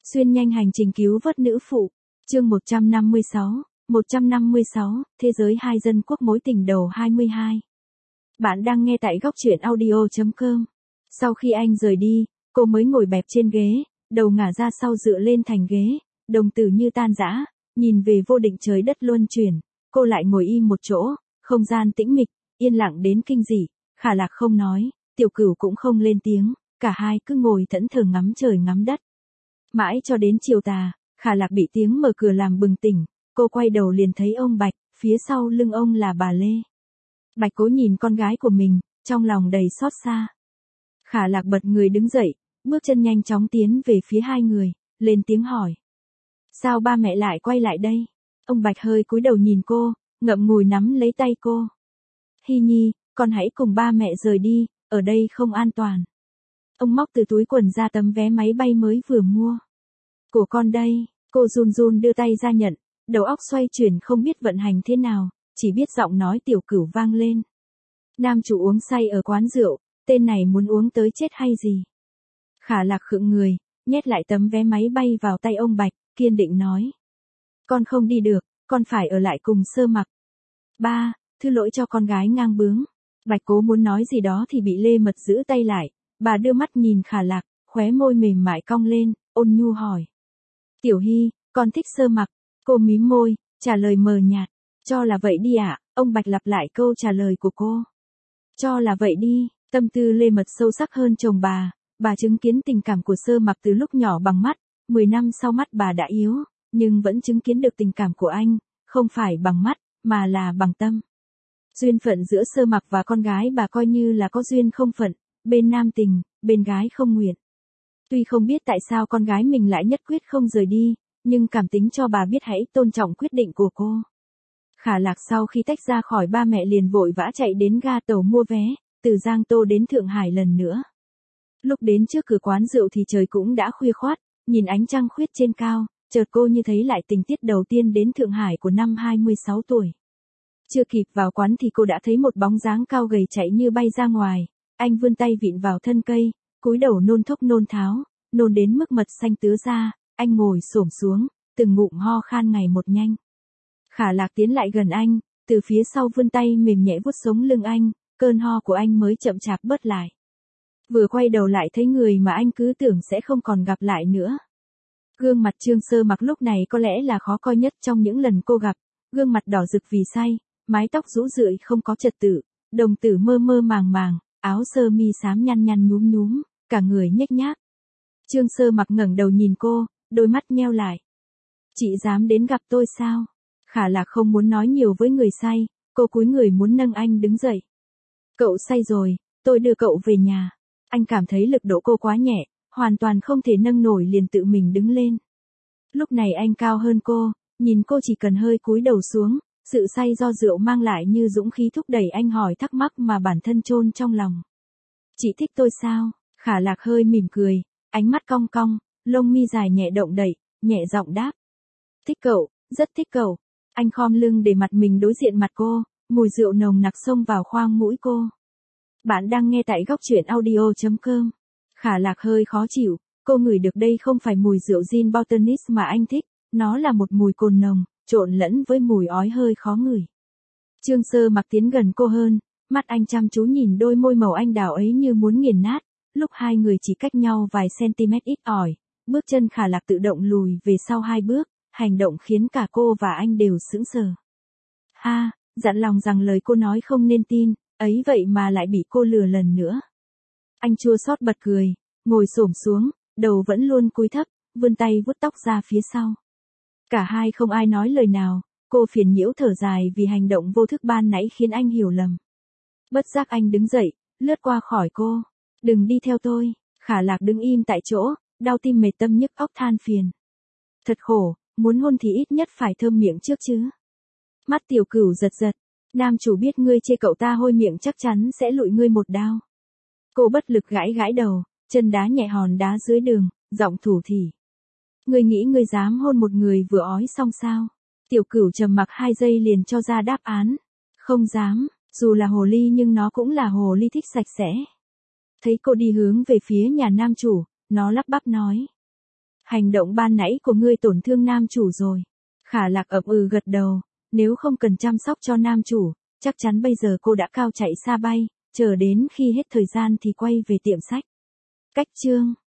Xuyên nhanh hành trình cứu vớt nữ phụ. Chương 156, Thế giới hai dân quốc mối tình đầu 22. Bạn đang nghe tại góc truyện audio.com. Sau khi anh rời đi, cô mới ngồi bẹp trên ghế, đầu ngả ra sau dựa lên thành ghế, đồng tử như tan rã, nhìn về vô định trời đất luân chuyển. Cô lại ngồi im một chỗ, không gian tĩnh mịch, yên lặng đến kinh dị. Khả Lạc không nói, Tiểu Cửu cũng không lên tiếng, cả hai cứ ngồi thẫn thờ ngắm trời ngắm đất. Mãi cho đến chiều tà, Khả Lạc bị tiếng mở cửa làm bừng tỉnh, cô quay đầu liền thấy ông Bạch, phía sau lưng ông là bà Lê. Bạch Cố nhìn con gái của mình, trong lòng đầy xót xa. Khả Lạc bật người đứng dậy, bước chân nhanh chóng tiến về phía hai người, lên tiếng hỏi. Sao ba mẹ lại quay lại đây? Ông Bạch hơi cúi đầu nhìn cô, ngậm ngùi nắm lấy tay cô. Hy Nhi, con hãy cùng ba mẹ rời đi, ở đây không an toàn. Ông móc từ túi quần ra tấm vé máy bay mới vừa mua. Của con đây, cô run run đưa tay ra nhận, đầu óc xoay chuyển không biết vận hành thế nào, chỉ biết giọng nói Tiểu Cửu vang lên. Nam chủ uống say ở quán rượu, tên này muốn uống tới chết hay gì? Khả Lạc khựng người, nhét lại tấm vé máy bay vào tay ông Bạch, kiên định nói. Con không đi được, con phải ở lại cùng Sơ Mặc. Ba, thứ lỗi cho con gái ngang bướng. Bạch Cố muốn nói gì đó thì bị Lê Mật giữ tay lại, bà đưa mắt nhìn Khả Lạc, khóe môi mềm mại cong lên, ôn nhu hỏi. Tiểu Hy, con thích Sơ Mặc. Cô mím môi, trả lời mờ nhạt. Cho là vậy đi ạ, ông Bạch lặp lại câu trả lời của cô. Cho là vậy đi, tâm tư Lê Mật sâu sắc hơn chồng bà chứng kiến tình cảm của Sơ Mặc từ lúc nhỏ bằng mắt, 10 năm sau mắt bà đã yếu, nhưng vẫn chứng kiến được tình cảm của anh, không phải bằng mắt, mà là bằng tâm. Duyên phận giữa Sơ Mặc và con gái bà coi như là có duyên không phận, bên nam tình, bên gái không nguyện. Tuy không biết tại sao con gái mình lại nhất quyết không rời đi, nhưng cảm tính cho bà biết hãy tôn trọng quyết định của cô. Khả Lạc sau khi tách ra khỏi ba mẹ liền vội vã chạy đến ga tàu mua vé, từ Giang Tô đến Thượng Hải lần nữa. Lúc đến trước cửa quán rượu thì trời cũng đã khuya khoát, nhìn ánh trăng khuyết trên cao, chợt cô như thấy lại tình tiết đầu tiên đến Thượng Hải của năm 26 tuổi. Chưa kịp vào quán thì cô đã thấy một bóng dáng cao gầy chạy như bay ra ngoài, anh vươn tay vịn vào thân cây, cúi đầu nôn thốc nôn tháo, nôn đến mức mật xanh tứa ra, anh ngồi xổm xuống, từng ngụm ho khan ngày một nhanh. Khả Lạc tiến lại gần anh, từ phía sau vươn tay mềm nhẹ vuốt sống lưng anh, cơn ho của anh mới chậm chạp bớt lại. Vừa quay đầu lại thấy người mà anh cứ tưởng sẽ không còn gặp lại nữa. Gương mặt Trương Sơ Mặc lúc này có lẽ là khó coi nhất trong những lần cô gặp, gương mặt đỏ rực vì say, mái tóc rũ rượi không có trật tự, đồng tử mơ mơ màng màng, áo sơ mi xám nhăn nhăn nhúm nhúm, cả người nhếch nhác. Trương Sơ Mặc ngẩng đầu nhìn cô, đôi mắt nheo lại. Chị dám đến gặp tôi sao? Khả Lạc không muốn nói nhiều với người say, cô cúi người muốn nâng anh đứng dậy. Cậu say rồi, tôi đưa cậu về nhà. Anh cảm thấy lực độ cô quá nhẹ, hoàn toàn không thể nâng nổi liền tự mình đứng lên. Lúc này anh cao hơn cô, nhìn cô chỉ cần hơi cúi đầu xuống, sự say do rượu mang lại như dũng khí thúc đẩy anh hỏi thắc mắc mà bản thân chôn trong lòng. Chị thích tôi sao? Khả Lạc hơi mỉm cười, ánh mắt cong cong, lông mi dài nhẹ động đậy, nhẹ giọng đáp. Thích cậu, rất thích cậu. Anh khom lưng để mặt mình đối diện mặt cô, mùi rượu nồng nặc xông vào khoang mũi cô. Bạn đang nghe tại góc truyện audio.com. Khả Lạc hơi khó chịu, cô ngửi được đây không phải mùi rượu gin Botanist mà anh thích, nó là một mùi cồn nồng, trộn lẫn với mùi ói hơi khó ngửi. Trương Sơ Mặc tiến gần cô hơn, mắt anh chăm chú nhìn đôi môi màu anh đào ấy như muốn nghiền nát, lúc hai người chỉ cách nhau vài cm ít ỏi, bước chân Khả Lạc tự động lùi về sau 2 bước, hành động khiến cả cô và anh đều sững sờ. Ha, dặn lòng rằng lời cô nói không nên tin, ấy vậy mà lại bị cô lừa lần nữa. Anh chua xót bật cười, ngồi xổm xuống, đầu vẫn luôn cúi thấp, vươn tay vuốt tóc ra phía sau. Cả hai không ai nói lời nào, cô phiền nhiễu thở dài vì hành động vô thức ban nãy khiến anh hiểu lầm. Bất giác anh đứng dậy, lướt qua khỏi cô. Đừng đi theo tôi. Khả Lạc đứng im tại chỗ, đau tim mệt tâm nhức óc than phiền. Thật khổ, muốn hôn thì ít nhất phải thơm miệng trước chứ. Mắt Tiểu Cửu giật giật, nam chủ biết ngươi chê cậu ta hôi miệng chắc chắn sẽ lụi ngươi một đao. Cô bất lực gãi gãi đầu, chân đá nhẹ hòn đá dưới đường, giọng thủ thỉ. Ngươi nghĩ ngươi dám hôn một người vừa ói xong sao? Tiểu Cửu trầm mặc 2 giây liền cho ra đáp án. Không dám, dù là hồ ly nhưng nó cũng là hồ ly thích sạch sẽ. Thấy cô đi hướng về phía nhà nam chủ, nó lắp bắp nói. Hành động ban nãy của ngươi tổn thương nam chủ rồi. Khả Lạc ậm ừ gật đầu, nếu không cần chăm sóc cho nam chủ, chắc chắn bây giờ cô đã cao chạy xa bay, chờ đến khi hết thời gian thì quay về tiệm sách. Cách chương